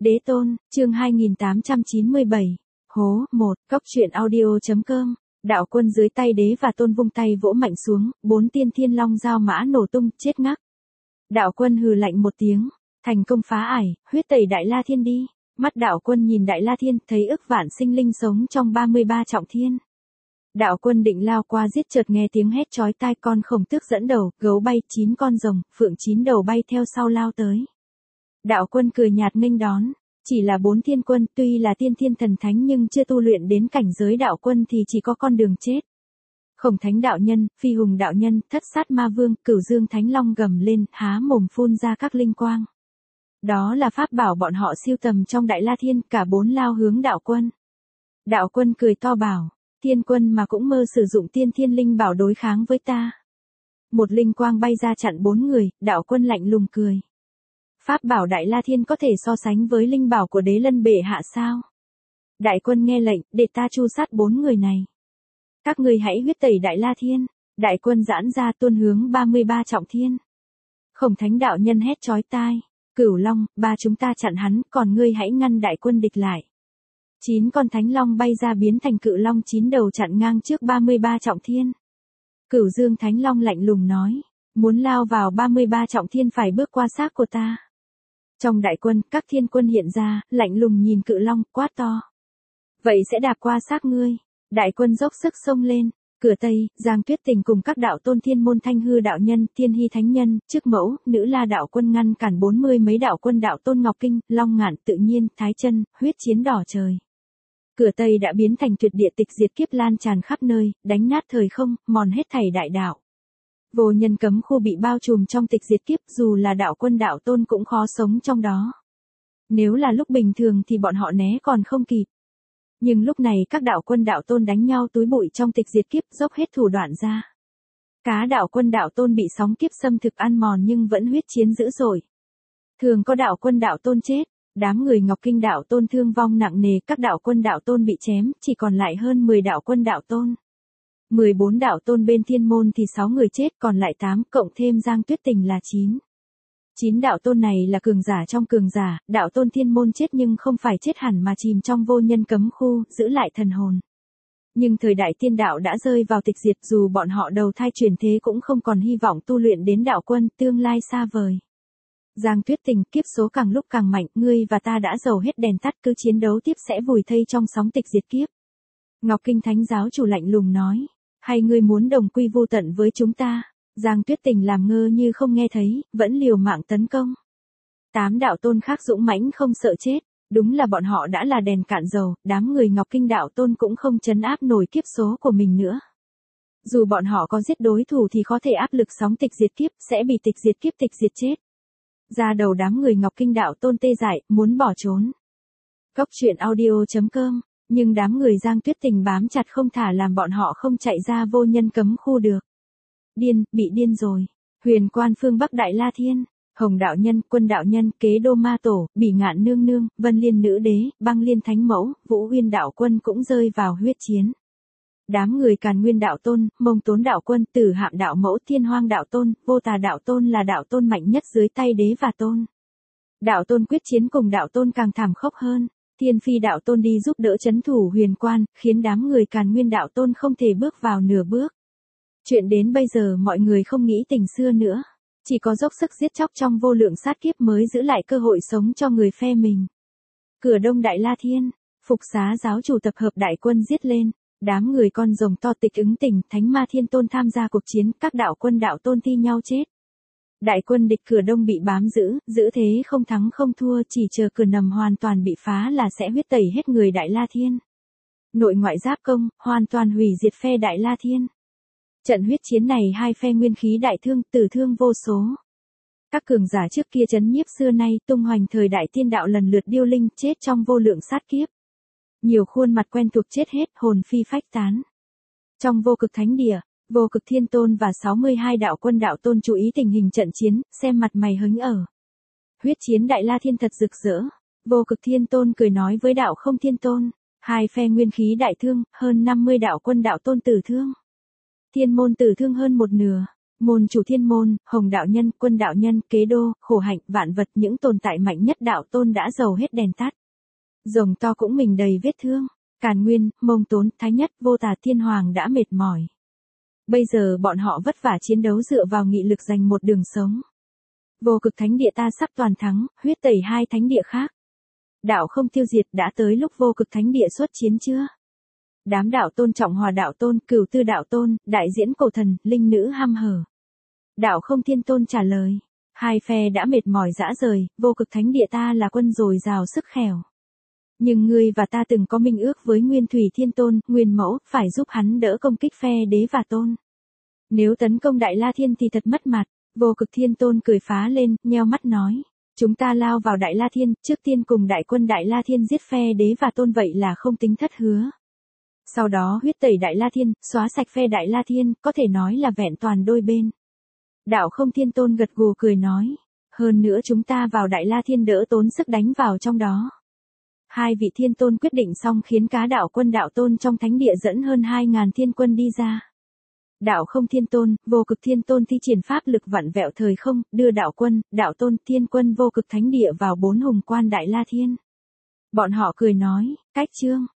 Đế tôn, chương 2897. Hố, 1, Cóc truyện audio.com. Đạo quân dưới tay đế và tôn vung tay vỗ mạnh xuống, 4 tiên thiên long giao mã nổ tung, chết ngắc. Đạo quân hừ lạnh một tiếng, thành công phá ải, huyết tẩy Đại La Thiên đi. Mắt đạo quân nhìn Đại La Thiên, thấy ức vạn sinh linh sống trong 33 trọng thiên. Đạo quân định lao qua giết, chợt nghe tiếng hét chói tai, con khổng tước dẫn đầu, gấu bay, 9 con rồng, phượng 9 đầu bay theo sau lao tới. Đạo quân cười nhạt nghênh đón, chỉ là 4 thiên quân, tuy là tiên thiên thần thánh nhưng chưa tu luyện đến cảnh giới đạo quân thì chỉ có con đường chết. Khổng Thánh đạo nhân, Phi Hùng đạo nhân, Thất Sát ma vương, Cửu Dương Thánh Long gầm lên, há mồm phun ra các linh quang. Đó là pháp bảo bọn họ siêu tầm trong Đại La Thiên, cả 4 lao hướng đạo quân. Đạo quân cười to bảo, thiên quân mà cũng mơ sử dụng tiên thiên linh bảo đối kháng với ta. Một linh quang bay ra chặn 4 người, đạo quân lạnh lùng cười. Pháp bảo Đại La Thiên có thể so sánh với linh bảo của Đế Lân bệ hạ sao? Đại quân nghe lệnh, để ta tru sát 4 người này. Các ngươi hãy huyết tẩy Đại La Thiên. Đại quân giãn ra tuôn hướng 33 trọng thiên. Khổng Thánh đạo nhân hét chói tai, Cửu Long, ba chúng ta chặn hắn, còn ngươi hãy ngăn đại quân địch lại. 9 con Thánh Long bay ra biến thành Cự Long 9 đầu chặn ngang trước 33 trọng thiên. Cửu Dương Thánh Long lạnh lùng nói, muốn lao vào 33 trọng thiên phải bước qua xác của ta. Trong đại quân, các thiên quân hiện ra, lạnh lùng nhìn Cự Long, quát to. Vậy sẽ đạp qua xác ngươi. Đại quân dốc sức xông lên. Cửa Tây, Giang Tuyết Tình cùng các đạo tôn thiên môn Thanh Hư đạo nhân, Thiên Hy thánh nhân, Trước Mẫu, Nữ La đạo quân ngăn cản 40 mấy đạo quân đạo tôn Ngọc Kinh, Long Ngạn, Tự Nhiên, Thái Chân, huyết chiến đỏ trời. Cửa Tây đã biến thành tuyệt địa tịch diệt kiếp lan tràn khắp nơi, đánh nát thời không, mòn hết thảy đại đạo. Vô nhân cấm khu bị bao trùm trong tịch diệt kiếp, dù là đạo quân đạo tôn cũng khó sống trong đó. Nếu là lúc bình thường thì bọn họ né còn không kịp. Nhưng lúc này các đạo quân đạo tôn đánh nhau túi bụi trong tịch diệt kiếp, dốc hết thủ đoạn ra. Cá đạo quân đạo tôn bị sóng kiếp xâm thực ăn mòn nhưng vẫn huyết chiến dữ dội. Thường có đạo quân đạo tôn chết, đám người Ngọc Kinh đạo tôn thương vong nặng nề, các đạo quân đạo tôn bị chém, chỉ còn lại hơn 10 đạo quân đạo tôn. 14 đạo tôn bên thiên môn thì 6 người chết, còn lại 8, cộng thêm Giang Tuyết Tình là 9. 9 đạo tôn này là cường giả trong cường giả, đạo tôn thiên môn chết nhưng không phải chết hẳn mà chìm trong vô nhân cấm khu, giữ lại thần hồn. Nhưng thời đại tiên đạo đã rơi vào tịch diệt, dù bọn họ đầu thai chuyển thế cũng không còn hy vọng tu luyện đến đạo quân, tương lai xa vời. Giang Tuyết Tình, kiếp số càng lúc càng mạnh, ngươi và ta đã dầu hết đèn tắt, cứ chiến đấu tiếp sẽ vùi thây trong sóng tịch diệt kiếp. Ngọc Kinh Thánh giáo chủ lạnh lùng nói, hay ngươi muốn đồng quy vô tận với chúng ta? Giang Tuyết Tình làm ngơ như không nghe thấy, vẫn liều mạng tấn công. 8 đạo tôn khác dũng mãnh không sợ chết, đúng là bọn họ đã là đèn cạn dầu, đám người Ngọc Kinh đạo tôn cũng không trấn áp nổi kiếp số của mình nữa. Dù bọn họ có giết đối thủ thì có thể áp lực sóng tịch diệt kiếp, sẽ bị tịch diệt chết. Ra đầu đám người Ngọc Kinh đạo tôn tê dại, muốn bỏ trốn. Cóc truyện audio.com, nhưng đám người Giang Tuyết Tình bám chặt không thả làm bọn họ không chạy ra vô nhân cấm khu được. Bị điên rồi. Huyền Quan phương Bắc Đại La Thiên, Hồng đạo nhân, Quân đạo nhân, Kế Đô ma tổ, Bỉ Ngạn nương nương, Vân Liên nữ đế, Băng Liên thánh mẫu, Vũ Uyên đạo quân cũng rơi vào huyết chiến. Đám người Càn Nguyên đạo tôn, Mông Tốn đạo quân, Tử Hạm đạo mẫu, Thiên Hoang đạo tôn, Vô Tà đạo tôn là đạo tôn mạnh nhất dưới tay đế và tôn. Đạo tôn quyết chiến cùng đạo tôn càng thảm khốc hơn. Thiên Phi đạo tôn đi giúp đỡ trấn thủ Huyền Quan, khiến đám người Càn Nguyên đạo tôn không thể bước vào nửa bước. Chuyện đến bây giờ mọi người không nghĩ tình xưa nữa, chỉ có dốc sức giết chóc trong vô lượng sát kiếp mới giữ lại cơ hội sống cho người phe mình. Cửa Đông Đại La Thiên, Phục Xá giáo chủ tập hợp đại quân giết lên, đám người con rồng to Tịch Ứng Tình, Thánh Ma Thiên Tôn tham gia cuộc chiến, các đạo quân đạo tôn thi nhau chết. Đại quân địch cửa Đông bị bám giữ thế không thắng không thua, chỉ chờ cửa nầm hoàn toàn bị phá là sẽ huyết tẩy hết người Đại La Thiên. Nội ngoại giáp công, hoàn toàn hủy diệt phe Đại La Thiên. Trận huyết chiến này hai phe nguyên khí đại thương, tử thương vô số. Các cường giả trước kia trấn nhiếp xưa nay tung hoành thời đại tiên đạo lần lượt điêu linh chết trong vô lượng sát kiếp. Nhiều khuôn mặt quen thuộc chết hết, hồn phi phách tán. Trong vô cực thánh địa, Vô Cực Thiên Tôn và 62 đạo quân đạo tôn chú ý tình hình trận chiến, xem mặt mày hớn ở. Huyết chiến Đại La Thiên thật rực rỡ. Vô Cực Thiên Tôn cười nói với đạo Không Thiên Tôn, hai phe nguyên khí đại thương, hơn 50 đạo quân đạo tôn tử thương. Thiên môn tử thương hơn một nửa, Môn chủ thiên môn, hồng đạo nhân, quân đạo nhân, kế đô, khổ hạnh, vạn vật những tồn tại mạnh nhất đạo tôn đã dầu hết đèn tắt. Rồng to cũng mình đầy vết thương. Càn Nguyên, Mông Tốn, Thái Nhất, Vô Tà Thiên Hoàng đã mệt mỏi. Bây giờ bọn họ vất vả chiến đấu dựa vào nghị lực giành một đường sống. Vô Cực Thánh Địa ta sắp toàn thắng, huyết tẩy hai thánh địa khác. Đạo không tiêu diệt, đã tới lúc Vô Cực Thánh Địa xuất chiến chưa? Đám đạo tôn Trọng Hòa đạo tôn, Cửu Tư đạo tôn, đại diễn cổ thần, linh nữ hăm hở. Đạo không thiên tôn trả lời. Hai phe đã mệt mỏi rã rời, Vô Cực Thánh Địa ta là quân dồi dào sức khẻo. Nhưng ngươi và ta từng có minh ước với Nguyên Thủy Thiên Tôn, Nguyên Mẫu, phải giúp hắn đỡ công kích phe đế và tôn. Nếu tấn công Đại La Thiên thì thật mất mặt. Vô Cực Thiên Tôn cười phá lên, nheo mắt nói. Chúng ta lao vào Đại La Thiên, trước tiên cùng đại quân Đại La Thiên giết phe đế và tôn, vậy là không tính thất hứa. Sau đó huyết tẩy Đại La Thiên, xóa sạch phe Đại La Thiên, có thể nói là vẹn toàn đôi bên. Đạo không Thiên Tôn gật gù cười nói. Hơn nữa chúng ta vào Đại La Thiên đỡ tốn sức đánh vào trong đó. Hai vị thiên tôn quyết định xong khiến cá đạo quân đạo tôn trong thánh địa dẫn hơn 2.000 thiên quân đi ra. Đạo không thiên tôn, Vô Cực Thiên Tôn thi triển pháp lực vặn vẹo thời không, đưa đạo quân, đạo tôn, thiên quân Vô Cực Thánh Địa vào 4 hùng quan Đại La Thiên. Bọn họ cười nói, cách chương.